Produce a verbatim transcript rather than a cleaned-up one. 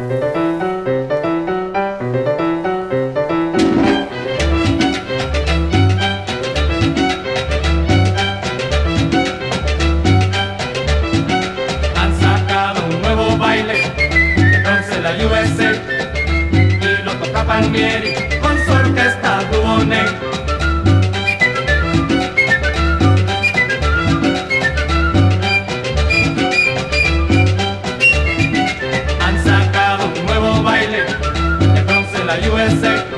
Han sacado un nuevo baile, entonces la U S A, y lo toca Palmieri con su orquesta Dubonnet. Han sacado un nuevo baile, entonces la U S A